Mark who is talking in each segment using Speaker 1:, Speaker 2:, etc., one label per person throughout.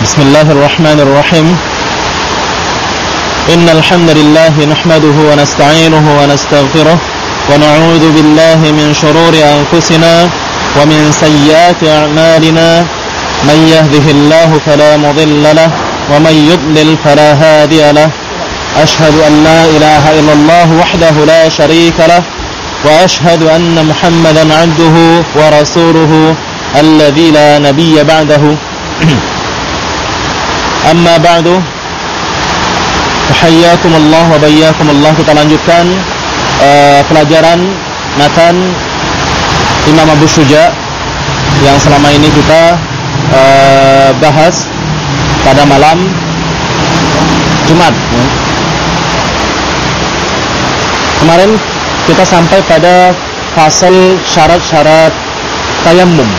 Speaker 1: بسم الله الرحمن الرحيم إن الحمد لله نحمده ونستعينه ونستغفره ونعوذ بالله من شرور أنفسنا ومن سيئات أعمالنا من يهده الله فلا مضل له ومن يضلل فلا هادي له أشهد أن لا إله إلا الله وحده لا شريك له وأشهد أن محمدا عبده ورسوله الذي لا نبي بعده Amma ba'du, tahiyyakumullah wa bayyakumullah. Kita lanjutkan pelajaran matan Imam Abu Syuja yang selama ini kita bahas pada malam Jumat. Kemarin kita sampai pada fasal syarat-syarat tayammum.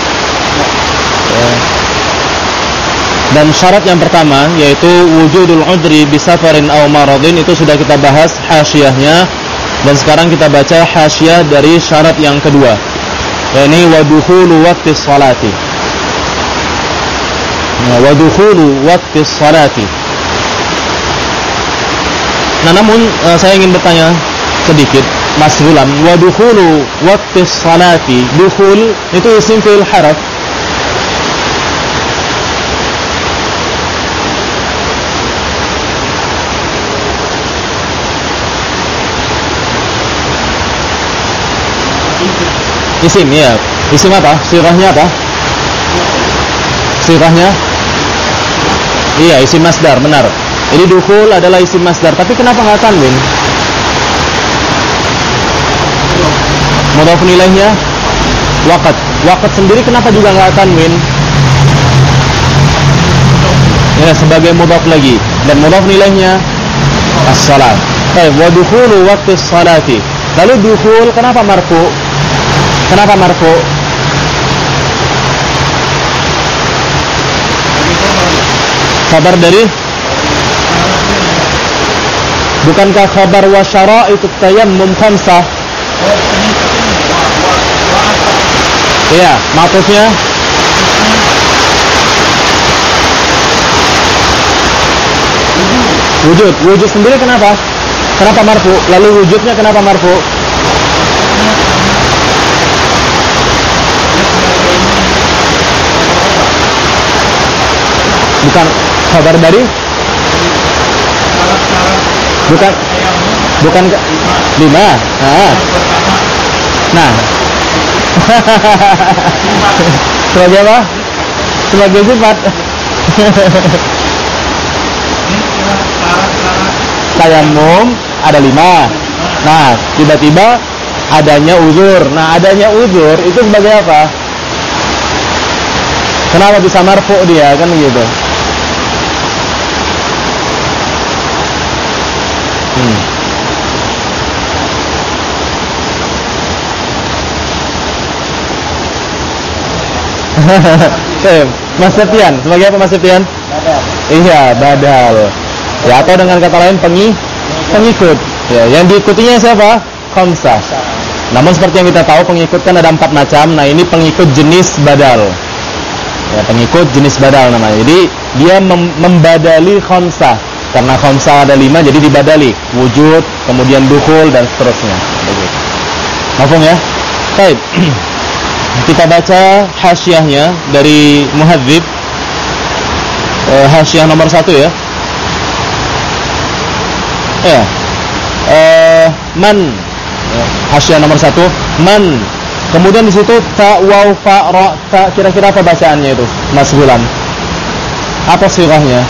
Speaker 1: Dan syarat yang pertama yaitu wujudul udri bisafarin aw maradin, itu sudah kita bahas hasyiahnya, dan sekarang kita baca hasyiah dari syarat yang kedua, yakni wadukhulu waqtis salati. Wadukhulu waqtis salati. Nah, namun saya ingin bertanya sedikit, Mas Gulam, wadukhulu waqtis salati, dukhul itu isim fi'il harf. Isim, ya. Isim apa? Sirahnya apa? Sirahnya? Iya, isim masdar, benar. Jadi dukhul adalah isim masdar. Tapi kenapa nggak tanwin? Mudhaf ilaihnya waqt. Waqt sendiri kenapa juga nggak tanwin? Ya, sebagai mudhaf lagi. Dan mudhaf ilaihnya as-salat. Baik, wa dukhulu waqtis salati. Lalu dukhul kenapa marfu? Kenapa marfu? Kabar dari? Bukankah kabar wa syara'itut tayammum khamsah? Iya, maksudnya wujud. Wujud sendiri kenapa? Kenapa marfu? Lalu wujudnya kenapa marfu? Bukan kabar dari? Bukan 5. Nah. Sebagai apa? Sebagai sifat. Tayammum ada 5. Nah, tiba-tiba adanya uzur. Nah, adanya uzur itu sebagai apa? Kenapa bisa marfu dia, kan gitu? Mas Septian, sebagai apa Mas Septian? Badal. Iya, badal. Ya, atau dengan kata lain pengikut. Ya, yang diikutinya siapa? Khamsah. Namun seperti yang kita tahu, pengikut kan ada 4 macam. Nah, ini pengikut jenis badal. Ya, pengikut jenis badal namanya. Jadi dia membadali khamsah. Karena khamsah ada 5, jadi dibadali. Wujud, kemudian dukhul, dan seterusnya. Mafhum ya? Baik. Kita baca hasyiahnya dari Muhadzib. Hasyiah nomor 1 ya. Ya. Man. Hasyiah nomor 1. Man. Kemudian di situ ta, waw, fa, ra, ta. Kira-kira apa bacaannya itu, Mas Gulam? Apa sirahnya?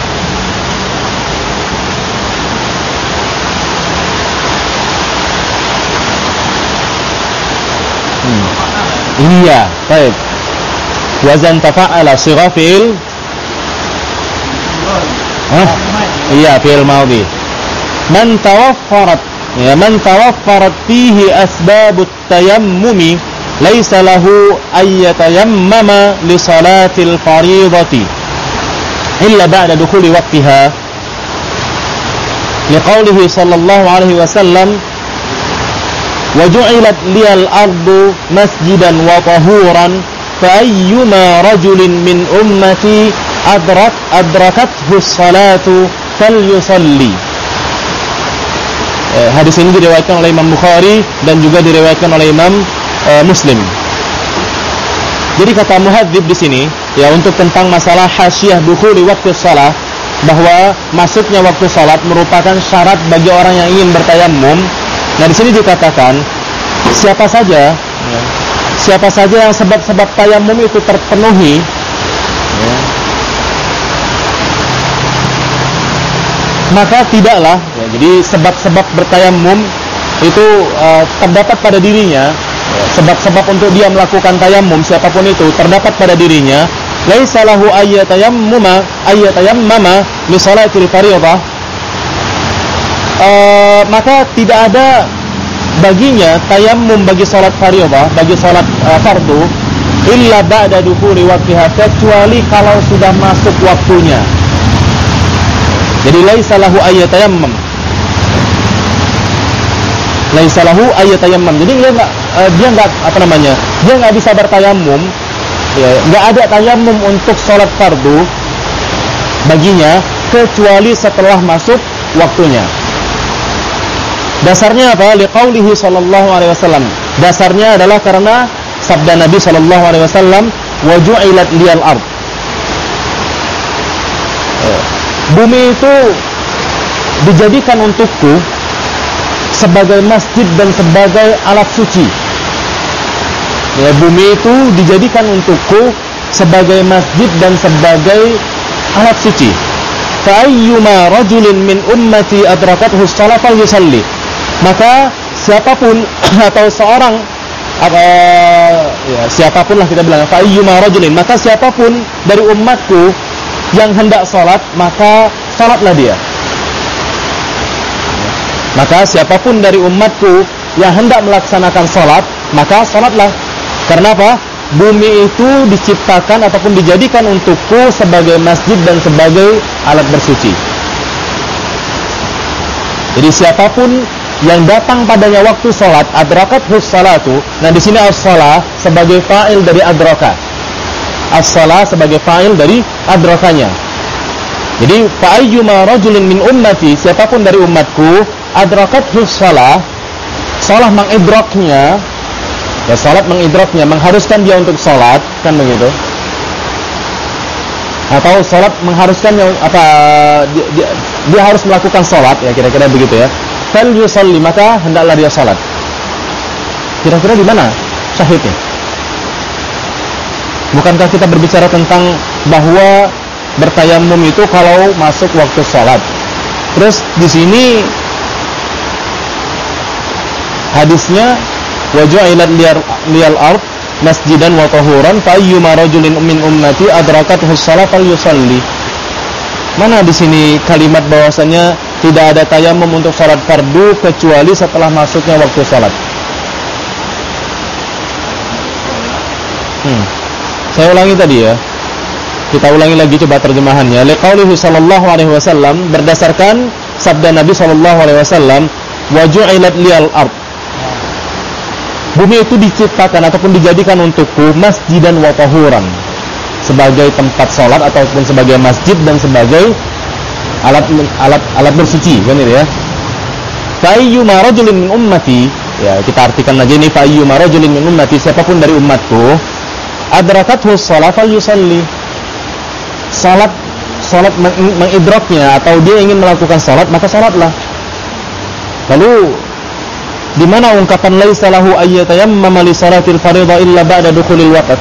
Speaker 1: Iya, baik. Wazan tafa'ala sirah fi'il. Iya, fi'il madhi. Man tawaffarat, ya, man tawaffarat fihi asbabut tayammumi laysa lahu ay yatayammama li salatil fariidati illa ba'da dukhuli waqtiha. Liqaulihi sallallahu alaihi wasallam وَجُعِلَتْ لِيَ الْأَرْضُ مَسْجِدًا وَطَهُورًا فَأَيُّمَا رَجُلٍ مِّنْ أُمَّتِي adrakathu salatu falyusalli. Hadis ini diriwayatkan oleh Imam Bukhari dan juga diriwayatkan oleh Imam Muslim. Jadi kata muhadzib di sini ya untuk tentang masalah hasyiah dukhuli waktu shalah, bahwa masuknya waktu salat merupakan syarat bagi orang yang ingin bertayammum. Nah, di sini dikatakan siapa saja yang sebab-sebab tayammum itu terpenuhi, ya, maka tidaklah, ya, jadi sebab-sebab bertayammum itu terdapat pada dirinya, ya, sebab-sebab untuk dia melakukan tayammum siapapun itu terdapat pada dirinya, laisa lahu ayyatayammama li shalatil fardhah, maka tidak ada baginya tayammum bagi salat fardhah, bagi salat fardu, illa ba'da dukhuli waqtiha, kecuali kalau sudah masuk waktunya. Jadi laisa lahu ayyatayammam, laisa lahu ayyatayammam. Jadi dia enggak bisa bertayammum. Ya, enggak ada tayammum untuk salat fardu baginya kecuali setelah masuk waktunya. Dasarnya apa? Liqaulihi sallallahu alaihi wasallam. Dasarnya adalah karena sabda Nabi sallallahu alaihi wasallam, wa ju'ilat liyal ard. Bumi itu dijadikan untukku sebagai masjid dan sebagai alat suci. Ya, bumi itu dijadikan untukku sebagai masjid dan sebagai alat suci. Fa ayyuma rajulin min ummati adrakathu shalah falyusalli. Maka siapapun atau seorang siapapun lah kita bilang, fa ayyuma rajulin, maka siapapun dari umatku yang hendak salat, maka salatlah dia. Maka siapapun dari umatku yang hendak melaksanakan salat, maka salatlah. Karena apa? Bumi itu diciptakan ataupun dijadikan untukku sebagai masjid dan sebagai alat bersuci. Jadi siapapun yang datang padanya waktu salat, adrakathu salatu. Nah, di sini as-shalah sebagai fa'il dari adraka. As-shalah sebagai fa'il dari adrakanya. Jadi fa ayyuma rajulin min ummati, siapapun dari umatku adrakathu shalah, salah mengidraknya. Ya, salat mengidraknya, mengharuskan dia untuk salat, kan begitu? Atau salat mengharuskan dia harus melakukan salat, ya kira-kira begitu ya. Fal yusalli, maka hendaklah dia salat. Kira-kira di mana syahidnya? Bukankah kita berbicara tentang bahwa bertayammum itu kalau masuk waktu salat? Terus di sini hadisnya wa ju'ilat liyal ard masjidan wa tahuran fa ayyuma rajulin min ummati adrakathu shalah falyusalli. Mana di sini kalimat bahwasanya tidak ada tayammum untuk salat fardu kecuali setelah masuknya waktu salat? Saya ulangi tadi ya. Kita ulangi lagi coba terjemahannya. Liqaulihi sallallahu alaihi wasallam, berdasarkan sabda Nabi sallallahu alaihi wasallam, wa ju'ilat liyal ard. Bumi itu diciptakan ataupun dijadikan untukku masjidan wa tahuran, sebagai tempat salat ataupun sebagai masjid dan sebagai alat bersuci, benar ya. Fa ayyuma rajulin min ummati, ya kita artikan aja ini, fa ayyuma rajulin min ummati, siapapun dari umatku adrakathu shalah falyusalli. Salat mengidraknya atau dia ingin melakukan salat, maka salatlah. Lalu di mana ungkapan laisa lahu ayyatayammama li salatil fardhah illa ba'da dukhulil waqt?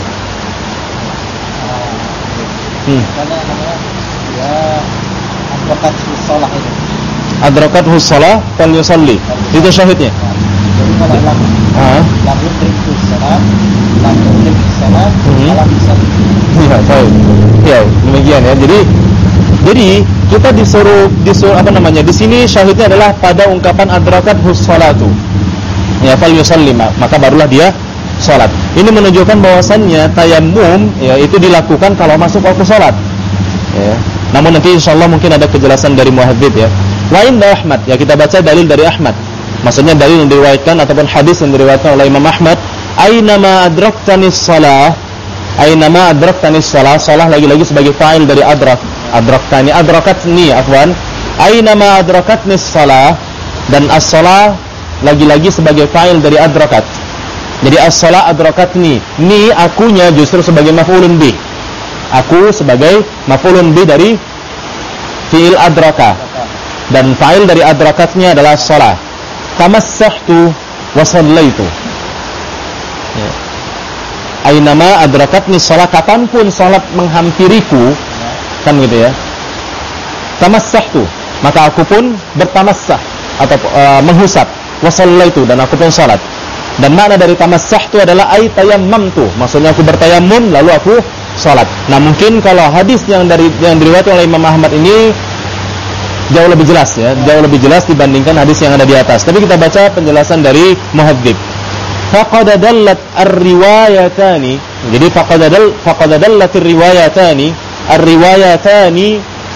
Speaker 1: Adrakathu shalah itu. Adrakathu shalah falyusalli. Itu syahidnya.
Speaker 2: Jadi kalau lahu driktu salat, lahu driktu salat, salah yusalli.
Speaker 1: Iya, baik. Ya, demikian ya. Jadi kita disuruh di sini syahidnya adalah pada ungkapan adrakathu shalatu. Ya, fal yusalli, maka barulah dia salat. Ini menunjukkan bahwasannya tayammum ya itu dilakukan kalau masuk waktu salat. Ya. Namun nanti insyaallah mungkin ada kejelasan dari muhadzib ya. Wa inda Ahmad, ya kita baca dalil dari Ahmad. Maksudnya dalil yang diriwayatkan ataupun hadis yang diriwayatkan oleh Imam Ahmad, ainama adraktani shalah Ainama adraktani shalah, shalah lagi-lagi sebagai fa'il dari adrak. Adraktani, adrakatni afwan. Ainama adrakatni shalah, dan as-shalah lagi-lagi sebagai fa'il dari adrakat. Jadi as-shalah adrakatni, ni akunya justru sebagai maf'ulun bih. Aku sebagai maf'ulun bih dari fi'il adraka, dan fa'il dari adrakatnya adalah shalah. Tamassahtu wa shallaitu. Ya. Ainama adrakatni shalah, kapanpun salat menghampiriku, kan gitu ya. Tamassahtu, maka aku pun bertamassah atau menghusap, wa shallaitu, dan aku pun salat. Dan makna dari tamassahtu adalah ay tayammamtu, maksudnya aku bertayammum lalu aku salat. Nah, mungkin kalau hadis yang diriwayatkan oleh Imam Ahmad ini jauh lebih jelas ya, jauh lebih jelas dibandingkan hadis yang ada di atas. Tapi kita baca penjelasan dari muhadzib. Faqad dallat ar-riwayatani. Jadi faqad dallat ar-riwayatani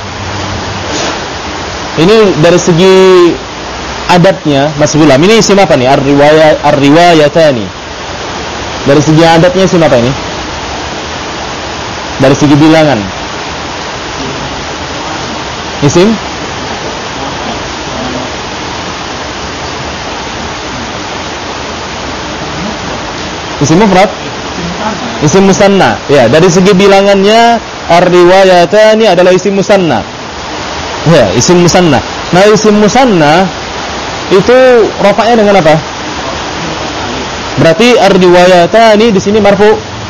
Speaker 1: ini dari segi adatnya, Mas Gulam. Ini isim apa nih? Ar-riwayatani. Dari segi adatnya isim apa ini? Dari segi bilangan. Isim? Isim mufrad? Isim musanna. Ya, dari segi bilangannya ar-riwayatani adalah isim musanna. Ya, isim musanna. Nah, isim musanna itu rafa'nya dengan apa? Berarti ar-riwayatani di sini marfu.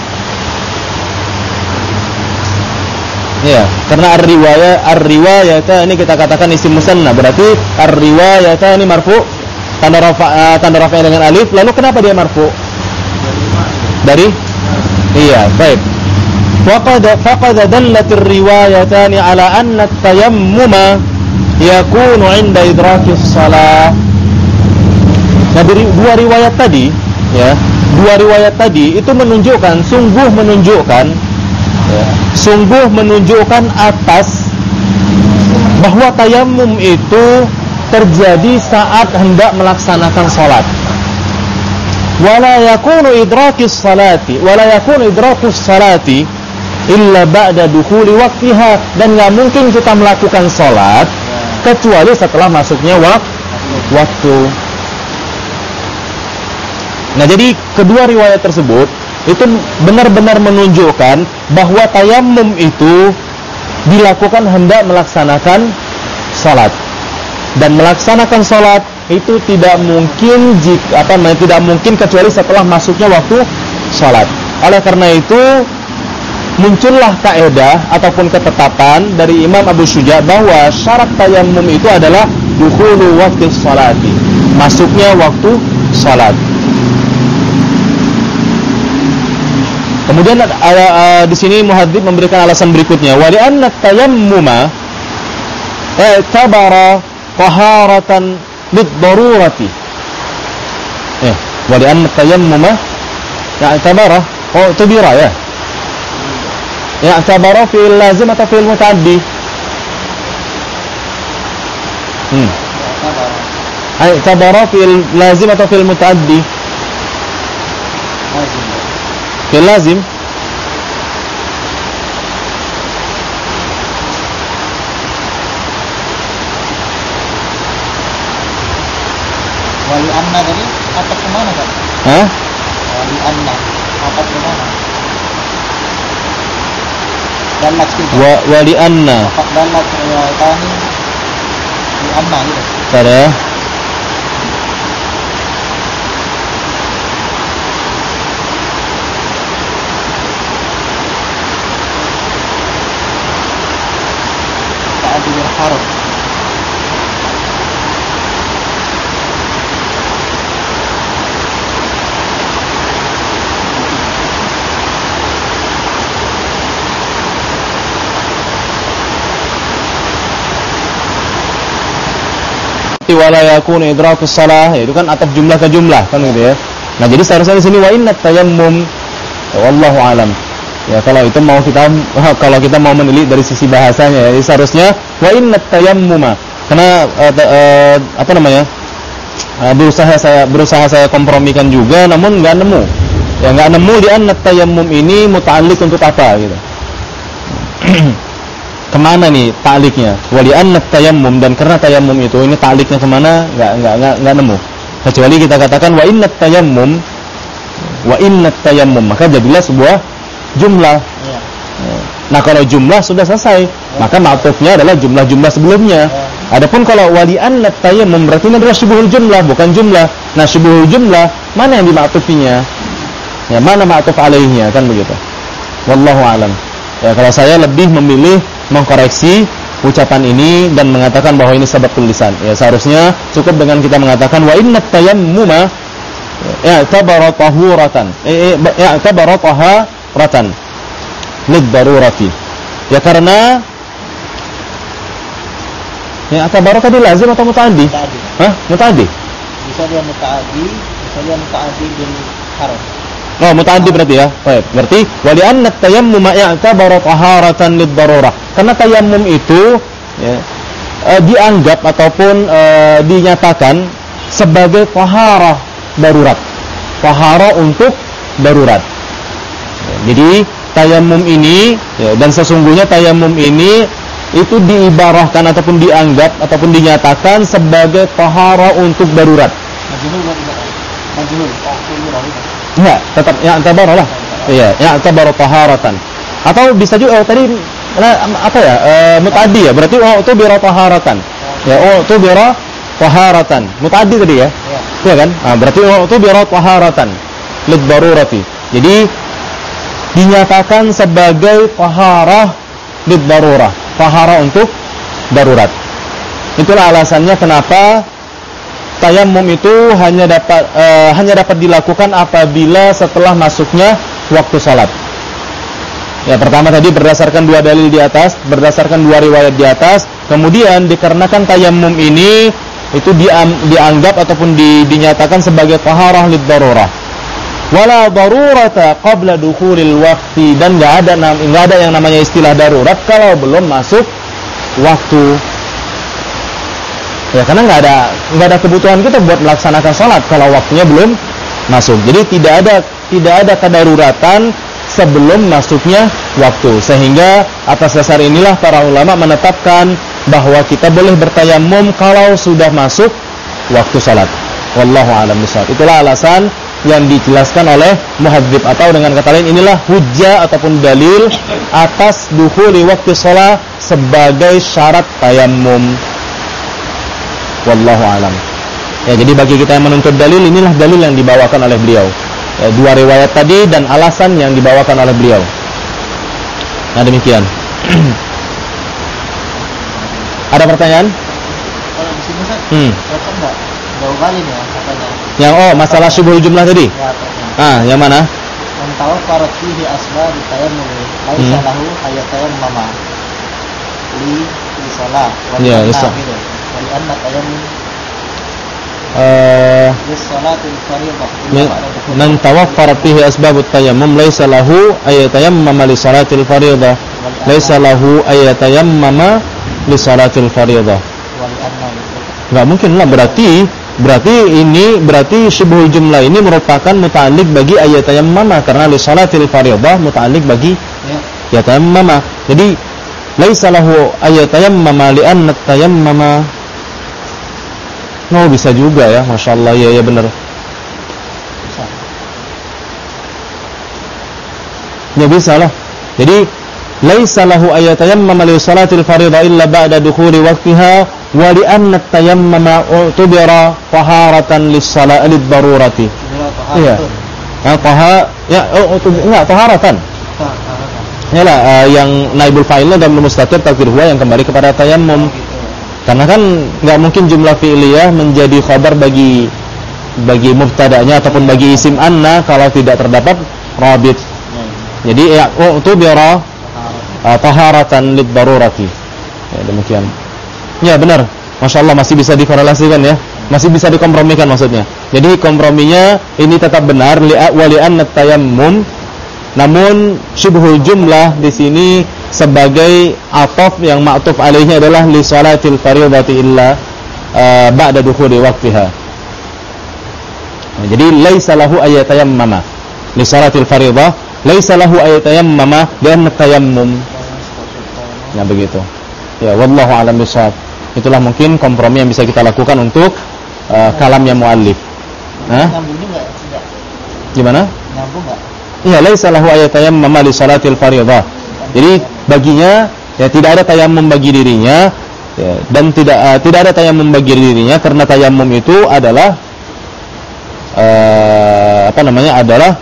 Speaker 1: Ya, karena ar-riwayatani kita katakan isim musanna, berarti ar-riwayatani marfu, tanda rafa'nya dengan alif. Lalu kenapa dia marfu? Dari? Iya, baik. Faqad dallat ar-riwayatani ala anna at-tayammuma yakunu 'inda idrakis shalah. Nah, dari dua riwayat tadi, ya, dua riwayat tadi itu menunjukkan, sungguh menunjukkan atas bahwa tayammum itu terjadi saat hendak melaksanakan salat. Wala yakunu idrakus salati illa ba'da dukhuli waqtiha, dan enggak mungkin kita melakukan salat kecuali setelah masuknya waktu. Nah, jadi kedua riwayat tersebut itu benar-benar menunjukkan bahwa tayammum itu dilakukan hendak melaksanakan salat. Dan melaksanakan salat itu tidak mungkin tidak mungkin kecuali setelah masuknya waktu salat. Oleh karena itu muncullah kaidah ataupun ketetapan dari Imam Abu Syuja bahwa syarat tayammum itu adalah dukhulu waqti sholati, masuknya waktu salat. Kemudian di sini muhadzib memberikan alasan berikutnya, wa li anna tayammuma i'tabara taharatan lid-darurati. Wa li anna tayammuma i'tabara tubira ya. I'tabara fi'il lazim atau fi'il muta'addi? I'tabara fi'il lazim atau fi'il muta'addi? Fi'il lazim.
Speaker 2: Wali anna tadi atap kemana kan? Wali anna atap kemana? Dalat kita.
Speaker 1: Wali anna.
Speaker 2: Dalat tani di anna gitu.
Speaker 1: Ada.
Speaker 2: Ta'adil harf.
Speaker 1: Wala yakunu idrakus shalah, itu kan ataf jumlah ke jumlah kan gitu ya. Nah, jadi seharusnya di sini wa innat tayammum, wallahu alam. Ya, kalau kita mau menilik dari sisi bahasanya ya, seharusnya wa innat tayammuma. Karena berusaha saya kompromikan juga namun enggak nemu. Ya enggak nemu di anna tayammum ini muta'alliq untuk apa gitu. Kemana nih ta'liknya? Wa li anna tayammum, dan karena tayammum itu ini ta'liknya kemana? Enggak nemu. Kecuali kita katakan wa inna tayammum, maka jadilah sebuah jumlah.
Speaker 2: Ya.
Speaker 1: Nah, kalau jumlah sudah selesai, maka ma'tufnya adalah jumlah-jumlah sebelumnya. Adapun kalau wa li anna tayammum berarti ini adalah syubuhul jumlah, bukan jumlah. Nah, syubuhul jumlah mana yang dima'tufinya? Ya, mana ma'tuf alaihnya, kan begitu. Wallahu a'lam. Ya, kalau saya lebih memilih mengkoreksi ucapan ini dan mengatakan bahwa ini sebab tulisan. Ya, seharusnya cukup dengan kita mengatakan wa inna tayammuma i'tabara tahuratan. I'tabara taharatan lid-darurati. Ya, karena ya i'tabara tadi lazim atau mutaaddi? Hah? Mutaaddi.
Speaker 2: Bisa dia mutaaddi, bisa dia mutaaddi bil harf.
Speaker 1: Oh, mutaaddi berarti ya. Baik. Berarti wa li anna tayammuma i'tabara taharatan lid-darurah. Karena tayammum itu ya, dianggap ataupun dinyatakan sebagai taharah darurat. Taharah untuk darurat. Ya, jadi tayammum ini ya, dan sesungguhnya tayammum ini itu diibarahkan ataupun dianggap ataupun dinyatakan sebagai taharah untuk darurat. Majhul. Ya, tetap ya i'tabara lah. Iya, ya i'tabara taharatan. Atau bisa juga tadi apa ya? Mutaaddi ya. Berarti itu bira taharatan. Ya, itu bira taharatan. Mutaaddi tadi ya. Iya kan? Nah, berarti itu bira taharatan lid-darurati. Jadi dinyatakan sebagai taharah lid-darurah. Taharah untuk darurat. Itulah alasannya kenapa tayammum itu hanya dapat dilakukan apabila setelah masuknya waktu salat. Ya, pertama tadi berdasarkan dua dalil di atas, berdasarkan dua riwayat di atas, kemudian dikarenakan tayammum ini itu dianggap ataupun dinyatakan sebagai taharah lid-darurah. Wala darurata qabla dukhulil waqti, dan enggak ada yang namanya istilah darurat kalau belum masuk waktu. Ya, karena enggak ada kebutuhan kita buat melaksanakan salat kalau waktunya belum masuk. Jadi tidak ada kedaruratan sebelum masuknya waktu. Sehingga atas dasar inilah para ulama menetapkan bahwa kita boleh bertayammum kalau sudah masuk waktu salat. Wallahu a'lam bishawab. Itulah alasan yang dijelaskan oleh muhadzib, atau dengan kata lain inilah hujjah ataupun dalil atas dukhuli waktu salat sebagai syarat tayammum. Wallahu a'lam. Ya, jadi bagi kita yang menuntut dalil, inilah dalil yang dibawakan oleh beliau. Ya, dua riwayat tadi dan alasan yang dibawakan oleh beliau. Nah, demikian. Ada pertanyaan?
Speaker 2: Kalau di sini kan cocok enggak? Jauh kali nih katanya.
Speaker 1: Yang masalah syubhul jumlah tadi?
Speaker 2: Ya,
Speaker 1: yang mana?
Speaker 2: Mentawaffarat fihi asbab tayammum laisa lahu ayatayammama li shalah wa li anna tayammum lis-salatil fardhah.
Speaker 1: Man tawaffarat fihi asbabut tayammum laisa lahu ayatayammama li salatil fardhah. Laisa lahu ayatayammama li salatil fardhah. Enggak mungkin lah, berarti syubhul jumlah ini merupakan muta'alliq bagi ayatayammama, karena li salatil fardhah muta'alliq bagi ayatayammama. Jadi laisa lahu ayatayammama li anna tayammama. Oh, bisa juga ya, Masya Allah, ya benar. Ya bisa lah. Jadi laisa lahu ayatayammama li salatil fardhah illa ba'da dukhuli waqtiha wa li anna tayammama utubira taharatan lis-salati lid-darurati. Iya. Taharatan. Yalah, yang naibul fa'ilnya dan mustatir takdir huwa yang kembali kepada tayammum. Karena kan enggak mungkin jumlah fi'liyah menjadi khabar bagi mubtada'nya ataupun bagi isim anna kalau tidak terdapat rabit. Jadi utubira taharatan lid-darurati. Ya, demikian. Ya, benar. Masya Allah, masih bisa dikorelasikan ya. Masih bisa dikompromikan maksudnya. Jadi komprominya ini tetap benar wa li anna tayammum, namun syubhul jumlah di sini sebagai ataf yang ma'tuf alaihnya adalah li salatil fardhati illa ba'da dukhuli waqtiha. Jadi laisa lahu ayatayammama. li salatil fardhah laisa lahu ayatayammama li'anna tayammum. Nah begitu. Ya, wallahu a'lam bishawab. Itulah mungkin kompromi yang bisa kita lakukan untuk kalamnya muallif.
Speaker 2: Nyambung juga tidak.
Speaker 1: Gimana?
Speaker 2: Nyambung enggak?
Speaker 1: Iya, laisa lahu ayatayammama li salatil fardhah. Jadi baginya ya tidak ada tayammum bagi dirinya, ya, dan tidak ada tayammum bagi dirinya karena tayammum itu adalah adalah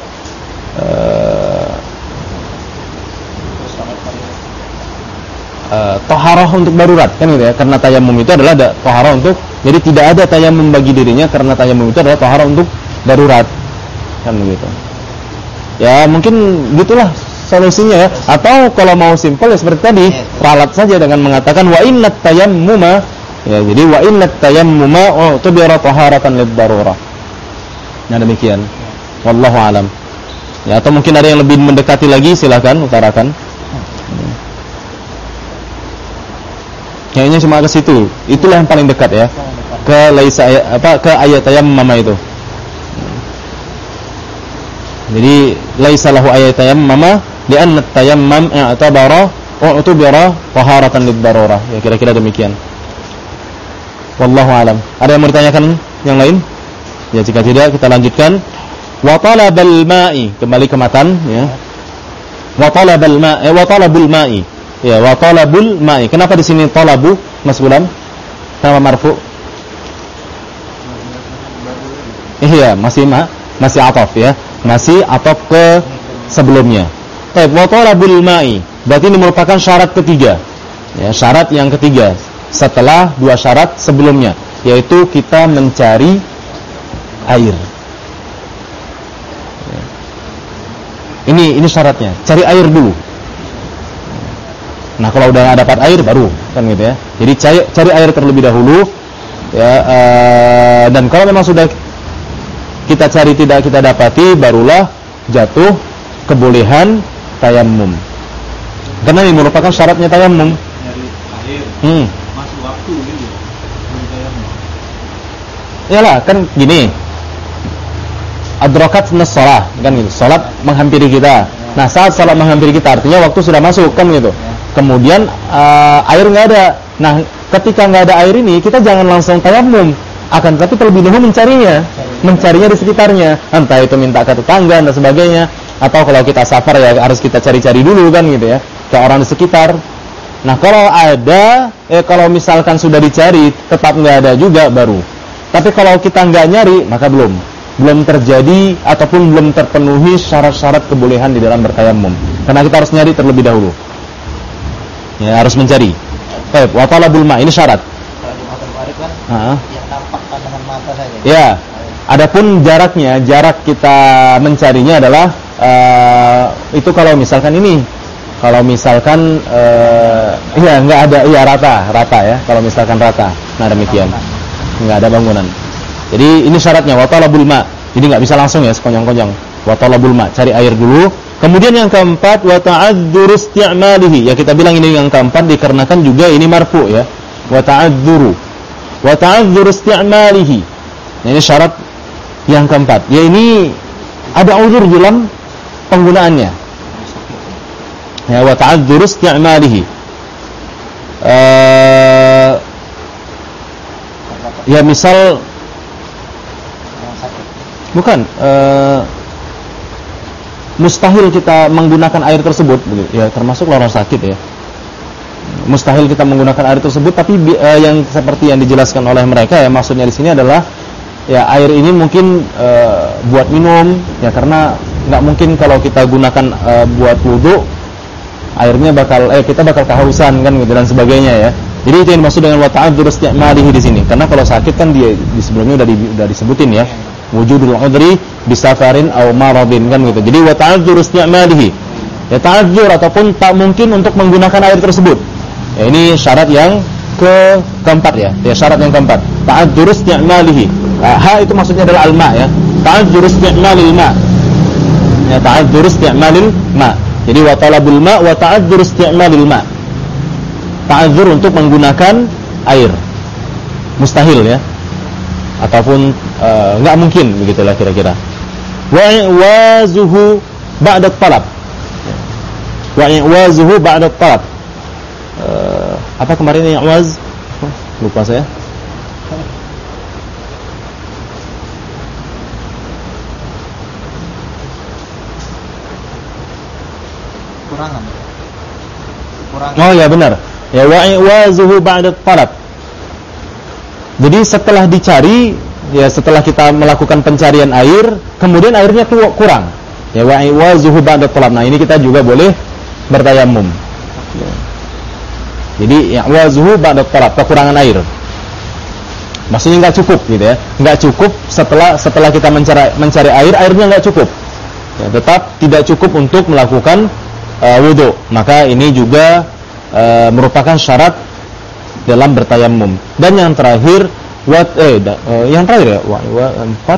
Speaker 1: taharah untuk darurat kan gitu ya, karena tayammum itu adalah taharah untuk, jadi tidak ada tayammum bagi dirinya karena tayammum itu adalah taharah untuk darurat kan begitu ya. Mungkin gitulah solusinya ya. Atau kalau mau simpel ya seperti tadi, ralat saja dengan mengatakan wa innat tayammuma, ya, jadi wa innat tayammuma tubira taharatan lid darurah. Nah demikian, wallahu alam ya. Atau mungkin ada yang lebih mendekati lagi, silakan utarakan. Kayaknya cuma ke situ. Itulah yang paling dekat ya. Ke laisa ke ayat tayammama itu. Jadi laisa lahu ayat tayammama li'anna tayammum i'tabara wa utubira taharatan lid-darurah. Ya kira-kira demikian. Wallahu alam. Ada yang mau ditanyakan yang lain? Ya jika tidak kita lanjutkan. Wa talabal ma'i, kembali ke matan ya. Wa talabal ma'i wa talabul ma'i. Ya, wa talabul ma'i. Kenapa di sini talabu, Mas Gulam? Kenapa marfu? Iya, masih ataf ya. Masih ataf ke sebelumnya. Baik, wa talabul ma'i. Berarti ini merupakan syarat ketiga. Ya, syarat yang ketiga setelah dua syarat sebelumnya, yaitu kita mencari air. Ya. Ini syaratnya, cari air dulu. Nah kalau udah dapat air baru kan gitu ya. Jadi cari air terlebih dahulu ya, dan kalau memang sudah kita cari tidak kita dapati, barulah jatuh kebolehan tayammum. Karena ini merupakan syaratnya tayammum.
Speaker 3: Nyari air. Masuk waktu gitu.
Speaker 1: Iyalah kan gini. Adrakat nas-shalah kan gitu. Salat menghampiri kita. Nah, saat salat menghampiri kita artinya waktu sudah masuk kan gitu. Kemudian air nggak ada. Nah, ketika nggak ada air ini, kita jangan langsung tayammum. Akan tetapi terlebih dahulu mencarinya di sekitarnya. Entah itu minta ke tetangga dan sebagainya. Atau kalau kita safar ya harus kita cari-cari dulu kan gitu ya, ke orang di sekitar. Nah, kalau ada, kalau misalkan sudah dicari tetap nggak ada juga baru. Tapi kalau kita nggak nyari, maka belum terjadi ataupun belum terpenuhi syarat-syarat kebolehan di dalam bertayammum. Karena kita harus nyari terlebih dahulu. Ya, harus mencari. Wa talabul ma, ini syarat.
Speaker 2: Kalau di motor balik kan yang nampak pandangan mata saja.
Speaker 1: Ya. Adapun jarak kita mencarinya adalah itu kalau misalkan ini. Kalau misalkan ya enggak ada, ya rata ya. Kalau misalkan rata. Nah, demikian. Enggak ada bangunan. Jadi ini syaratnya wa talabul ma. Jadi enggak bisa langsung ya sekonyong-konyong. Wa talabul ma, cari air dulu. Kemudian yang keempat wa ta'adzuru isti'malihi. Ya kita bilang ini yang keempat dikarenakan juga ini marfu ya. Wa ta'adzuru isti'malihi. Nah, ini syarat yang keempat. Ya ini ada uzur dalam penggunaannya. Ya wa ta'adzuru isti'malihi. Ya misal bukan mustahil kita menggunakan air tersebut, ya termasuk orang sakit ya. Mustahil kita menggunakan air tersebut, tapi yang seperti yang dijelaskan oleh mereka ya, maksudnya di sini adalah ya air ini mungkin buat minum ya, karena nggak mungkin kalau kita gunakan buat wudu airnya kita bakal kehausan kan gitu dan sebagainya ya. Jadi itu yang dimaksud dengan wa ta'adzur isti'malihi di sini. Karena kalau sakit kan dia di sebelumnya udah disebutin ya. Wujudul udhri bisafarin aw maradin kan gitu. Jadi wa ta'adzur isti'malihi. Ya ta'adzur ataupun tak mungkin untuk menggunakan air tersebut. Ya ini syarat yang keempat ya. Ya syarat yang keempat. Ta'adzur isti'malihi. Ha itu maksudnya adalah al-ma ya. Ta'adzur isti'malil ma. Ya ta'adzur isti'malil ma. Jadi wa talabul ma wa ta'adzur isti'malil ma. Ta'adzur untuk menggunakan air. Mustahil ya. Ataupun enggak mungkin begitulah kira-kira. Wa i'wazuhu ba'da talab. Wa i'wazuhu ba'da talab. Apa kemarin i'waz? Lupa saya.
Speaker 2: Kurangan.
Speaker 1: Oh ya benar. Ya wa i'wazuhu ba'da talab. Jadi setelah dicari, ya setelah kita melakukan pencarian air, kemudian airnya kurang. Ya wa i'wazuhu ba'da talab. Nah, ini kita juga boleh bertayamum. Ya. Jadi i'wazuhu ba'da talab, kekurangan air. Maksudnya enggak cukup gitu ya. Enggak cukup setelah kita mencari air, airnya enggak cukup. Ya, tetap tidak cukup untuk melakukan wudu. Maka ini juga merupakan syarat dalam bertayamum. Dan yang terakhir yang terakhir ya, wa 4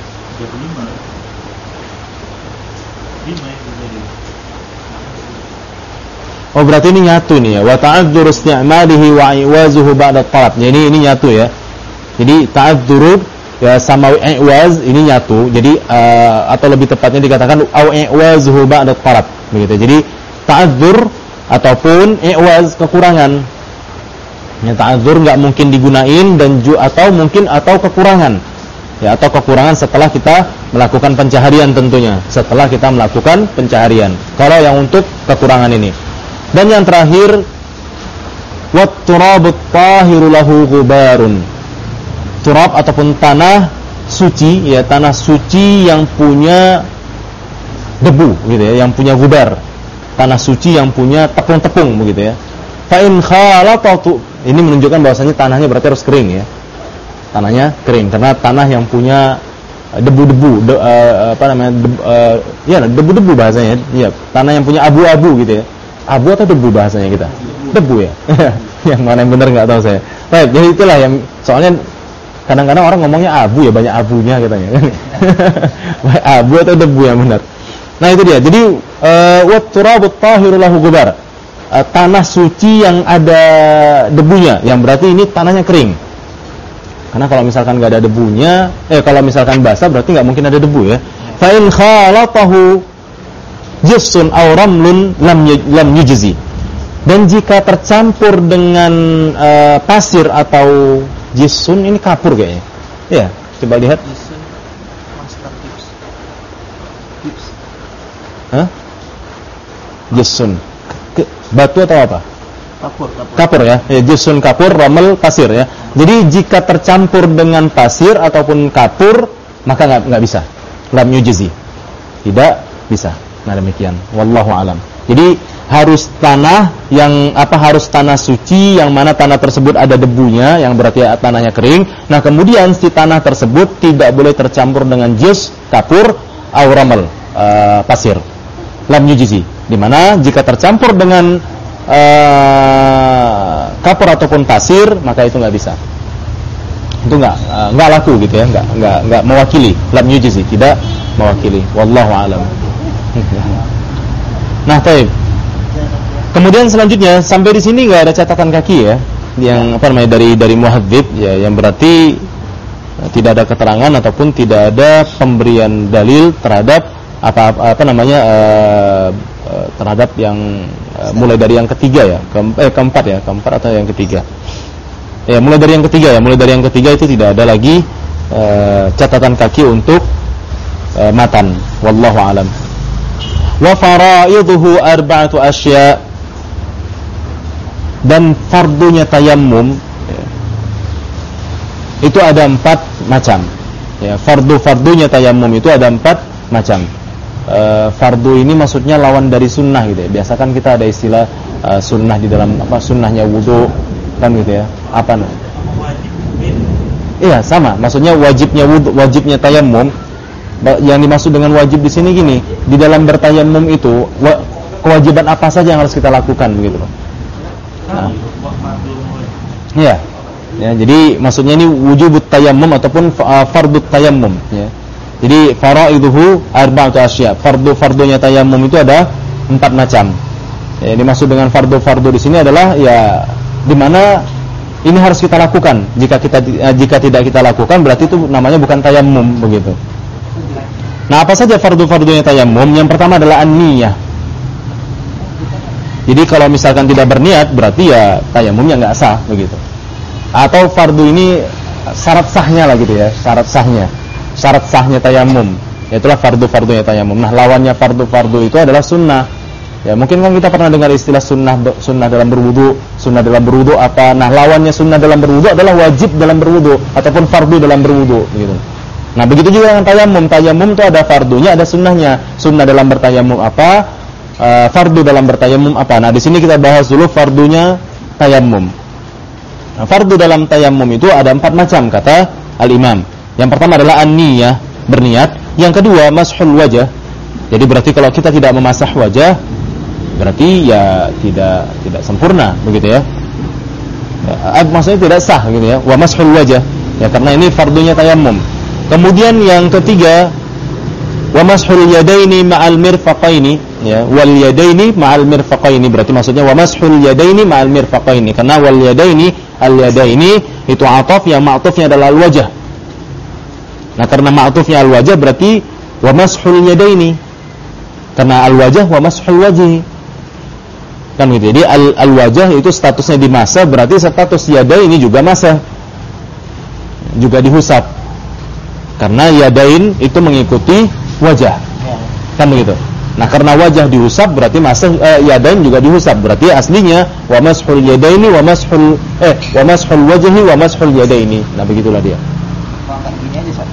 Speaker 1: Oh berarti ini nyatu nih ya. Wa ta'adzur isti'malihi wa i'wazuhu ba'da talab. Jadi ini nyatu ya. Jadi ta'adzur ya sama i'waz ini nyatu. Jadi atau lebih tepatnya dikatakan au i'wazuhu ba'da talab begitu. Jadi ta'adzur ataupun i'waz kekurangan. Ya ta'adzur enggak mungkin digunain dan atau kekurangan. Ya atau kekurangan setelah kita melakukan pencaharian tentunya. Setelah kita melakukan pencaharian. Kalau yang untuk kekurangan ini. Dan yang terakhir wat turabut tahiru lahu ghubarun. Turab ataupun tanah suci ya, tanah suci yang punya debu gitu ya, yang punya gubar. Tanah suci yang punya tepung-tepung begitu ya. Fa in khalatatu, ini menunjukkan bahwasanya tanahnya berarti harus kering ya. Tanahnya kering karena tanah yang punya debu-debu debu-debu bahasanya ya, tanah yang punya abu-abu gitu ya. Abu atau debu bahasanya kita? Debu ya. Yang mana yang benar enggak tahu saya. Baik, jadi itulah yang soalnya kadang-kadang orang ngomongnya abu ya, banyak abunya katanya. Abu atau debu yang benar. Nah itu dia. Jadi wat turabut tahiru lahu gubar. Tanah suci yang ada debunya, yang berarti ini tanahnya kering. Karena kalau misalkan enggak ada debunya, kalau misalkan basah berarti enggak mungkin ada debu ya. Fa in khalatahu jissun aw ramlun lam yujzi. Dan jika tercampur dengan pasir atau jissun, ini kapur kayaknya. Ya, coba lihat.
Speaker 2: Jissun master tips.
Speaker 1: Hah? Jissun. Batu atau apa? Kapur ya. Ya, jissun kapur, ramel pasir ya. Jadi jika tercampur dengan pasir ataupun kapur, maka enggak bisa. Lam yujzi. Tidak bisa. Nah demikian, wallahu alam. Jadi harus tanah harus tanah suci yang mana tanah tersebut ada debunya, yang berarti tanahnya kering. Nah kemudian si tanah tersebut tidak boleh tercampur dengan jis, kapur, au ramal, pasir. Lam yujzi. Di mana jika tercampur dengan kapur ataupun pasir, maka itu nggak bisa. Itu nggak laku gitu ya, nggak mewakili. Lam yujzi, tidak mewakili. Wallahu alam. Nah, baik. Kemudian selanjutnya sampai di sini enggak ada catatan kaki ya, yang dari muhadzib ya, yang berarti tidak ada keterangan ataupun tidak ada pemberian dalil terhadap terhadap yang mulai dari yang ketiga ya, keempat atau yang ketiga. Ya, mulai dari yang ketiga itu tidak ada lagi catatan kaki untuk matan. Wallahu alam. Wa faraiduhu arba'atu asya'. Dan fardunya tayammum itu ada 4 macam ya. Fardunya tayammum itu ada 4 macam. Fardu ini maksudnya lawan dari sunnah gitu ya. Biasa kan kita ada istilah sunnah di dalam sunnahnya wudu kan gitu ya. Apa nah? Iya sama, maksudnya wajibnya wudu, wajibnya tayammum. Yang dimaksud dengan wajib di sini gini, di dalam bertayammum itu kewajiban apa saja yang harus kita lakukan begitu loh. Nah. Ya. Ya, jadi maksudnya ini wujubut tayammum ataupun fardut tayammum ya. Jadi faraiduhu arba'atu asya'. Fardu-fardunya tayammum itu ada 4 macam. Ya, dimaksud dengan fardu di sini adalah ya di mana ini harus kita lakukan. Jika tidak kita lakukan berarti itu namanya bukan tayammum begitu. Nah, apa saja fardu-fardunya tayamum? Yang pertama adalah an-niyah. Jadi kalau misalkan tidak berniat, berarti ya tayamumnya nggak sah begitu. Atau fardu ini syarat sahnya lah gitu ya, syarat sahnya tayamum. Itulah fardu-fardunya tayamum. Nah, lawannya fardu-fardu itu adalah sunnah. Ya, mungkin kan kita pernah dengar istilah sunnah dalam berwudu apa? Nah, lawannya sunnah dalam berwudu adalah wajib dalam berwudu ataupun fardu dalam berwudu gitu. Nah, begitu juga dengan tayamum. Tayamum itu ada fardunya, ada sunnahnya. Sunnah dalam bertayamum apa? Fardu dalam bertayamum apa? Nah, di sini kita bahas dulu fardunya tayamum. Nah, fardu dalam tayamum itu ada 4 macam kata al-Imam. Yang pertama adalah an-niyah, berniat. Yang kedua mashul wajah. Jadi berarti kalau kita tidak memasah wajah, berarti ya tidak sempurna begitu ya. Maksudnya tidak sah gitu ya. Wa mashul wajah. Ya, karena ini fardunya tayamum. Kemudian yang ketiga wa mashul yadaini ma'al mirfaqaini, ya, wal yadaini ma'al mirfaqaini, berarti maksudnya wa mashul yadaini ma'al mirfaqaini, karena wal yadaini al yadaini itu ataf, yang ma'tufnya adalah al wajah. Nah, karena ma'tufnya al wajah berarti wa mashul yadaini, karena al wajah wa mashul wajhi, kan gitu. Jadi al wajah itu statusnya dimasah, berarti status yadaini juga masah, juga dihusap. Karena yadain itu mengikuti wajah, kan begitu. Nah, karena wajah dihusap berarti masih yadain juga dihusap. Berarti aslinya wa mashul yadaini wa mashul wajhi wa mashul yadaini. Nah, begitulah dia.
Speaker 2: Gini aja,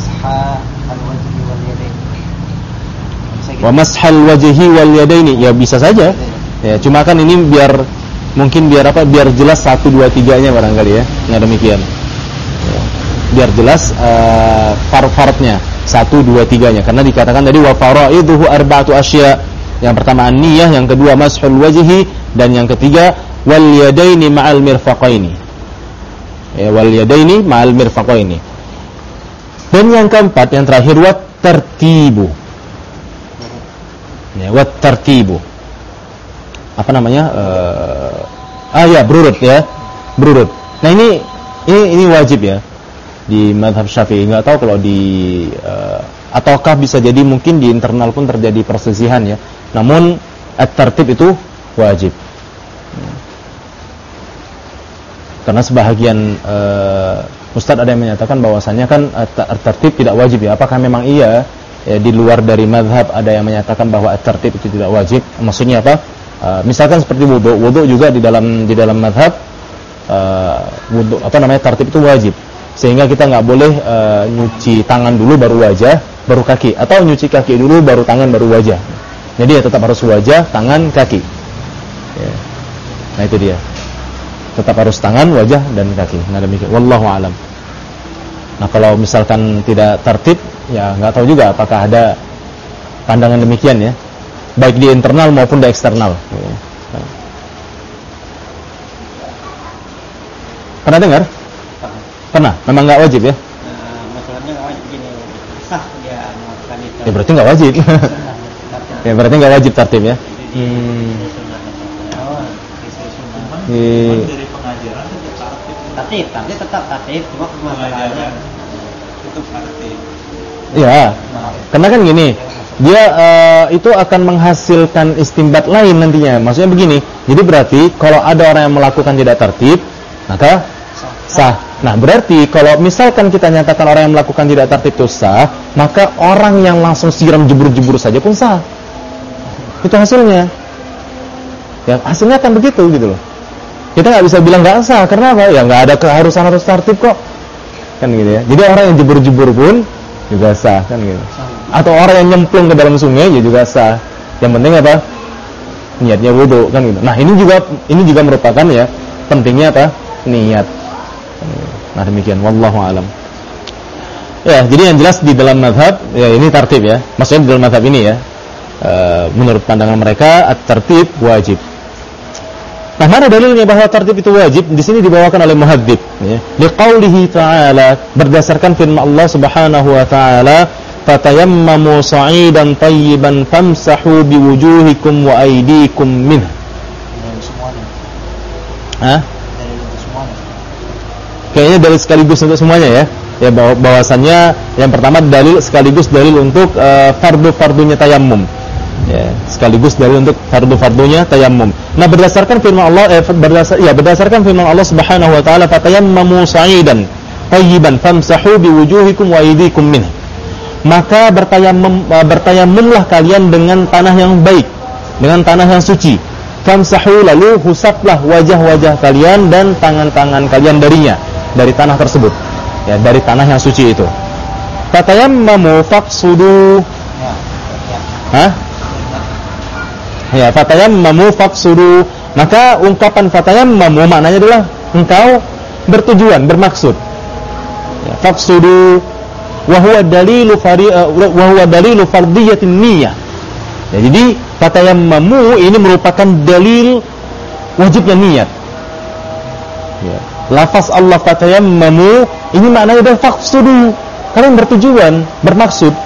Speaker 1: wa mashal wajhi wal yadaini. Ya bisa saja. Ya, cuma kan ini biar biar jelas 1 2 3-nya barangkali ya. Nah, demikian. Biar jelas farad-faradnya 1 2 3-nya, karena dikatakan tadi wa faraiduhu arba'atu asya. Yang pertama an-niyah, yang kedua mashul wajhi, dan yang ketiga wal yadaini ma'al mirfaqaini. Ya, wal yadaini ma'al mirfaqaini. Dan yang keempat, yang terakhir wat tartibu. Ya, wat tartibu. Apa namanya? Ya, berurut ya. Berurut. Nah, ini wajib ya di mazhab Syafi'i. Enggak tahu kalau di ataukah bisa jadi mungkin di internal pun terjadi perselisihan ya. Namun at-tartib itu wajib. Karena sebahagian ustadz ada yang menyatakan bahwasanya kan at-tartib tidak wajib ya. Apakah memang iya? Ya, di luar dari mazhab ada yang menyatakan bahwa at-tartib itu tidak wajib. Maksudnya apa? Misalkan seperti wudu juga di dalam mazhab wudu tartib itu wajib. Sehingga kita nggak boleh nyuci tangan dulu baru wajah, baru kaki, atau nyuci kaki dulu baru tangan baru wajah. Jadi ya tetap harus wajah, tangan, kaki. Ya. Nah, itu dia. Tetap harus tangan, wajah, dan kaki. Nah, demikian. Wallahu a'lam. Nah, kalau misalkan tidak tertib, ya nggak tahu juga apakah ada pandangan demikian ya, baik di internal maupun di eksternal. Ya. Pernah dengar? Pernah? Memang nggak wajib ya?
Speaker 2: Masalahnya nggak wajib gini, sah dia melakukan itu.
Speaker 1: Ya berarti nggak wajib. Ya berarti nggak wajib tertib ya.
Speaker 3: Dari pengajaran
Speaker 2: tetap tertib, cuma masalahnya
Speaker 3: itu tertib.
Speaker 1: Ya, karena kan gini, dia itu akan menghasilkan istimbat lain nantinya. Maksudnya begini, jadi berarti kalau ada orang yang melakukan tidak tertib, maka sah. Nah, berarti kalau misalkan kita nyatakan orang yang melakukan tidak tertib itu sah, maka orang yang langsung siram jebur-jebur saja pun sah. Itu hasilnya. Ya, hasilnya kan begitu gitu loh. Kita nggak bisa bilang nggak sah, karena apa? Ya nggak ada keharusan harus tertib kok. Kan gitu ya. Jadi orang yang jebur-jebur pun juga sah, kan gitu. Atau orang yang nyemplung ke dalam sungai juga sah. Yang penting apa? Niatnya wudu, kan gitu. Nah, ini juga merupakan ya pentingnya apa? Niat. Nah, demikian, wallahu alam. Ya, jadi yang jelas di dalam mazhab ya ini tertib ya. Maksudnya di dalam mazhab ini ya, menurut pandangan mereka at-tertib wajib. Nah, mana dalilnya bahwa tertib itu wajib? Di sini dibawakan oleh muhadzib ya. Liqaulihi ta'ala, berdasarkan firman Allah Subhanahu wa ta'ala, fatayammamu sa'idan tayyiban famsahu biwujuhikum wa aydikum minhu. Hah? Kayaknya dari sekaligus untuk semuanya ya. ya bahwasannya yang pertama dalil sekaligus dalil untuk fardu-fardunya tayammum. Ya, sekaligus dalil untuk fardu-fardunya tayammum. Nah, berdasarkan firman Allah berdasarkan firman Allah Subhanahu wa taala, fatayammamu sa'idan thayyiban famsahu biwujuhikum wa aydikum minhu. Maka bertayammumlah kalian dengan tanah yang baik, dengan tanah yang suci. Famsahu, lalu husaplah wajah-wajah kalian dan tangan-tangan kalian darinya, dari tanah tersebut. Ya, dari tanah yang suci itu. Fatayammamu faqsudu. Ya, fatayammamu faqsudu. Maka ungkapan fatayammamu maknanya adalah engkau bertujuan, bermaksud. Ya, faqsudu wa huwa dalilu fardiyatin niyyah. Ya, jadi fatayammamu ini merupakan dalil wajibnya niat. Ya. Lafaz Allah fatayammamu ini maknanya adalah faqsudu. Kalian bertujuan, bermaksud.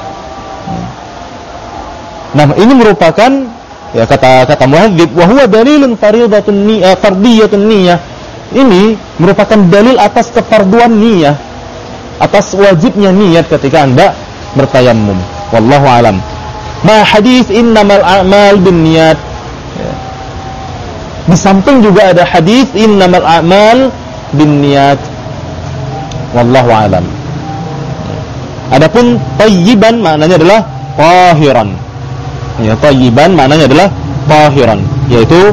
Speaker 1: Nah, ini merupakan ya kata muhadzib wa huwa dalilun fardiyatun niyyah. Ini merupakan dalil atas kefarduan niyyah, atas wajibnya niat ketika Anda bertayammum. Wallahu alam. Ma hadis innamal a'mal binniyat. Ya. Di samping juga ada hadis innamal a'mal binniyat. Wallahu alam. Adapun thayyiban maknanya adalah tahiran. Ya, thayyiban maknanya adalah tahiran, yaitu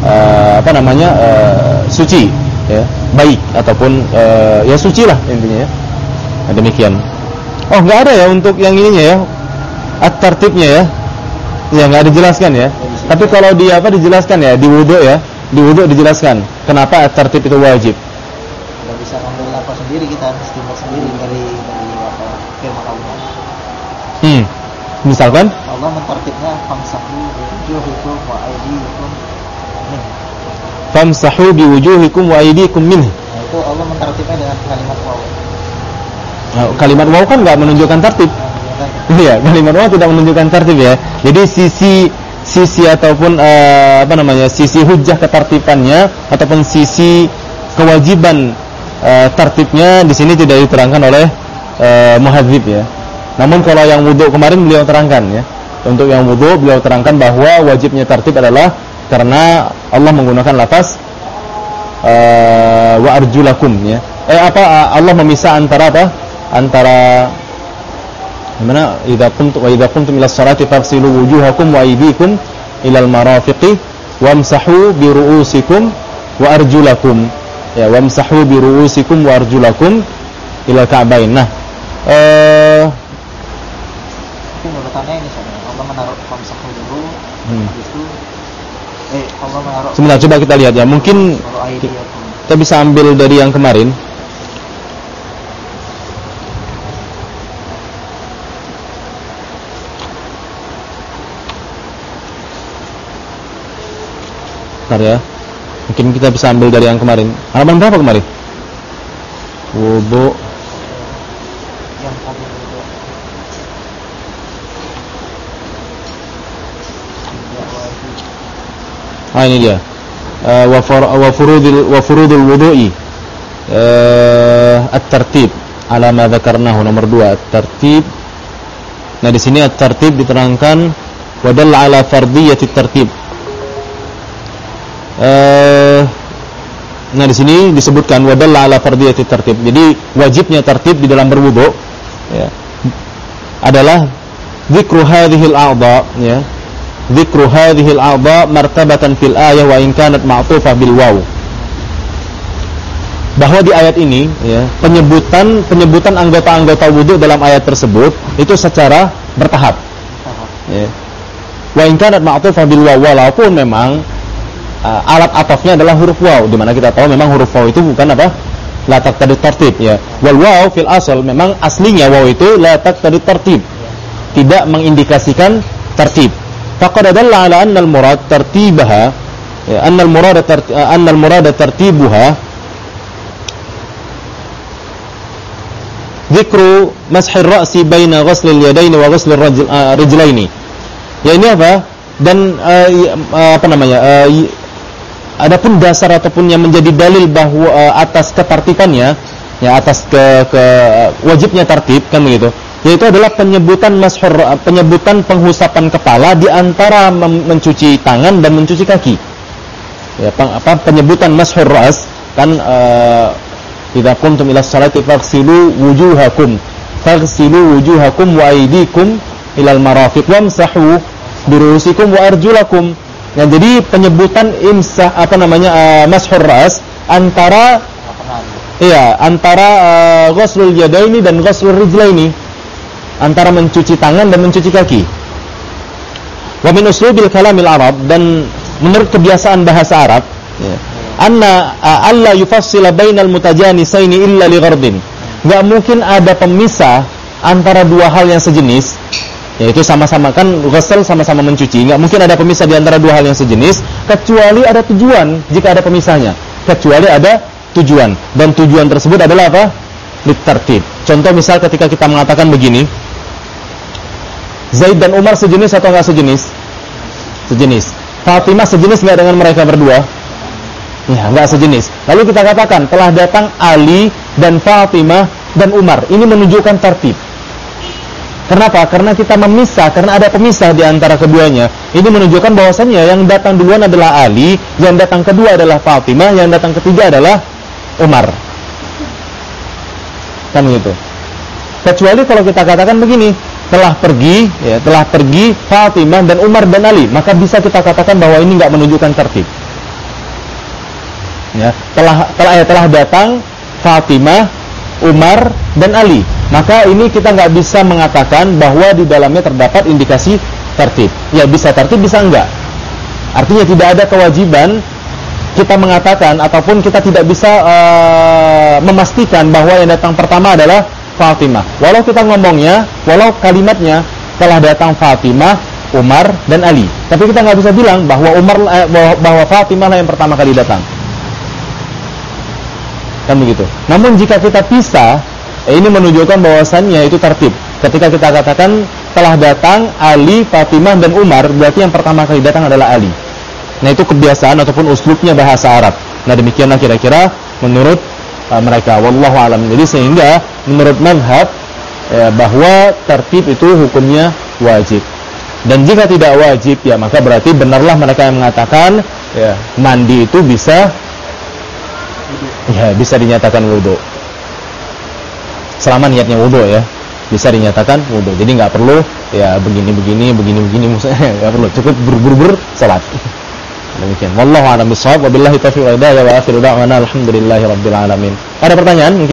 Speaker 1: suci, ya, baik ataupun ya suci lah intinya ya. Nah, demikian. Oh, enggak ada ya untuk yang ininya ya. At-tartibnya ya. Ya enggak dijelaskan ya. Tapi kalau di dijelaskan ya, di wudu ya. Di wudu dijelaskan kenapa at-tartib itu wajib.
Speaker 2: Tidak bisa ngambil nafas sendiri, kita istimewa sendiri dari firman Allah.
Speaker 1: Misalkan
Speaker 2: Allah mentartibnya famsahu biwujuhikum wa aydikum min.
Speaker 1: Famsahu biwujuhikum wa aydikum min.
Speaker 2: Nah, itu Allah mentartibnya dengan kalimat waw.
Speaker 1: Kalimat waw kan enggak menunjukkan tartib. Iya, kalimat waw tidak menunjukkan tartib ya. Jadi sisi ataupun sisi hujjah ketartibannya ataupun sisi kewajiban tartibnya di sini tidak diterangkan oleh muhadzib ya. Namun kalau yang wudu kemarin beliau terangkan ya. Untuk yang wudu beliau terangkan bahwa wajibnya tartib adalah karena Allah menggunakan lafaz wa arjulakum ya. Allah memisah antara antara mana idza qumtum ila sholati faghsilu wujuhakum wa aydikum ila al-marafiqi wamsahu bi ru'usikum wa arjulakum. Ya, wamsahu bi ru'usikum wa arjulakum ila al-ka'bain. Nah,
Speaker 2: mungkin urutannya ini sebenarnya Allah menaruh famsahu dulu, itu Allah menaruh.
Speaker 1: Sebentar, coba kita lihat ya. Mungkin kita bisa ambil dari yang kemarin. Bentar ya. Mungkin kita bisa ambil dari yang kemarin. Halaman berapa kemarin? Wudu.
Speaker 2: Yang tadi itu.
Speaker 1: Ini dia. Wa furudul wudu'i. At-tartib ala ma dzakarnahu, nomor 2 at-tartib. Nah, di sini at-tartib diterangkan wa dalla ala fardiyati at-tartib. Nah, di sini disebutkan wa dalla ala fardiyati at-tartib. Jadi wajibnya tartib di dalam berwudu ya adalah dzikru hadhil a'dha ya. Dzikru hadhil a'dha martabatan fil ayah wa in kanat ma'tufah bil waw. Bahwa di ayat ini ya, penyebutan anggota-anggota wudu dalam ayat tersebut itu secara bertahap. Ya. Wa in kanat ma'tufah bil waw, walaupun memang alat atafnya adalah huruf waw, di mana kita tahu memang huruf waw itu bukan la taqtadi tartib ya. Wal waw fil asal, memang aslinya waw itu la taqtadi tartib, tidak mengindikasikan tertib. Faqad dalla ala anna al-murad tartibaha ya, anna al-murad tartibuha dzikru mashir ra'si baina ghusl al-yadaini wa ghusl ar-rijlaini. Ya, ini apa? Dan adapun dasar ataupun yang menjadi dalil bahwa atas ketartibannya ya atas ke wajibnya tertib kan begitu, yaitu adalah penyebutan penghusapan kepala di antara mencuci tangan dan mencuci kaki. Ya, penyebutan mashur ras kan, idza qumtum ila sholati faghsilu wujuhakum wa aydikum ilal marafiq wamsahu birusikum wa arjulakum. Ya, jadi penyebutan mashur ras antara ghuslul yadaini dan ghuslul rijlaini, antara mencuci tangan dan mencuci kaki. Wa min uslubil kalamil arab, dan menurut kebiasaan bahasa Arab, ya, anna alla yufassila bainal mutajanisaini illa li ghardin. Enggak mungkin ada pemisah antara dua hal yang sejenis, yaitu sama-sama kan ghusl, sama-sama mencuci. Enggak mungkin ada pemisah di antara dua hal yang sejenis kecuali ada tujuan. Jika ada pemisahnya, kecuali ada tujuan, dan tujuan tersebut adalah apa? Litartib. Contoh misal ketika kita mengatakan begini, Zaid dan Umar sejenis atau enggak sejenis? Sejenis. Fatimah sejenis enggak dengan mereka berdua? Ya, enggak sejenis. Lalu kita katakan telah datang Ali dan Fatimah dan Umar. Ini menunjukkan tertib. Kenapa? Karena kita memisah, karena ada pemisah di antara keduanya. Ini menunjukkan bahwasannya yang datang duluan adalah Ali, yang datang kedua adalah Fatimah, yang datang ketiga adalah Umar. Kan gitu. Kecuali kalau kita katakan begini, telah pergi Fatimah dan Umar dan Ali, maka bisa kita katakan bahwa ini enggak menunjukkan tertib. Ya, telah datang Fatimah, Umar dan Ali, maka ini kita nggak bisa mengatakan bahwa di dalamnya terdapat indikasi tertib. Ya, bisa tertib, bisa enggak. Artinya tidak ada kewajiban kita mengatakan, ataupun kita tidak bisa memastikan bahwa yang datang pertama adalah Fatimah. Walau kita ngomongnya, walau kalimatnya telah datang Fatimah, Umar dan Ali, tapi kita nggak bisa bilang bahwa bahwa Fatimah lah yang pertama kali datang. Kan begitu. Namun jika kita pisah, ini menunjukkan bahwasannya itu tertib. Ketika kita katakan telah datang Ali, Fatimah dan Umar, berarti yang pertama kali datang adalah Ali. Nah, itu kebiasaan ataupun uslubnya bahasa Arab. Nah, demikianlah kira-kira menurut mereka. Wallahu a'lam. Jadi sehingga menurut mazhab bahwa tertib itu hukumnya wajib. Dan jika tidak wajib, ya maka berarti benarlah mereka yang mengatakan ya, mandi itu bisa dinyatakan wudu. Selama niatnya wudu, ya bisa dinyatakan wudu. Jadi nggak perlu ya begini maksudnya nggak perlu, cukup buru-buru salat. Demikian. Wallahu a'lam bishawab. Wabillahi taufiq wal hidayah, wa akhiru da'wana alhamdulillahi rabbil alamin. Ada pertanyaan?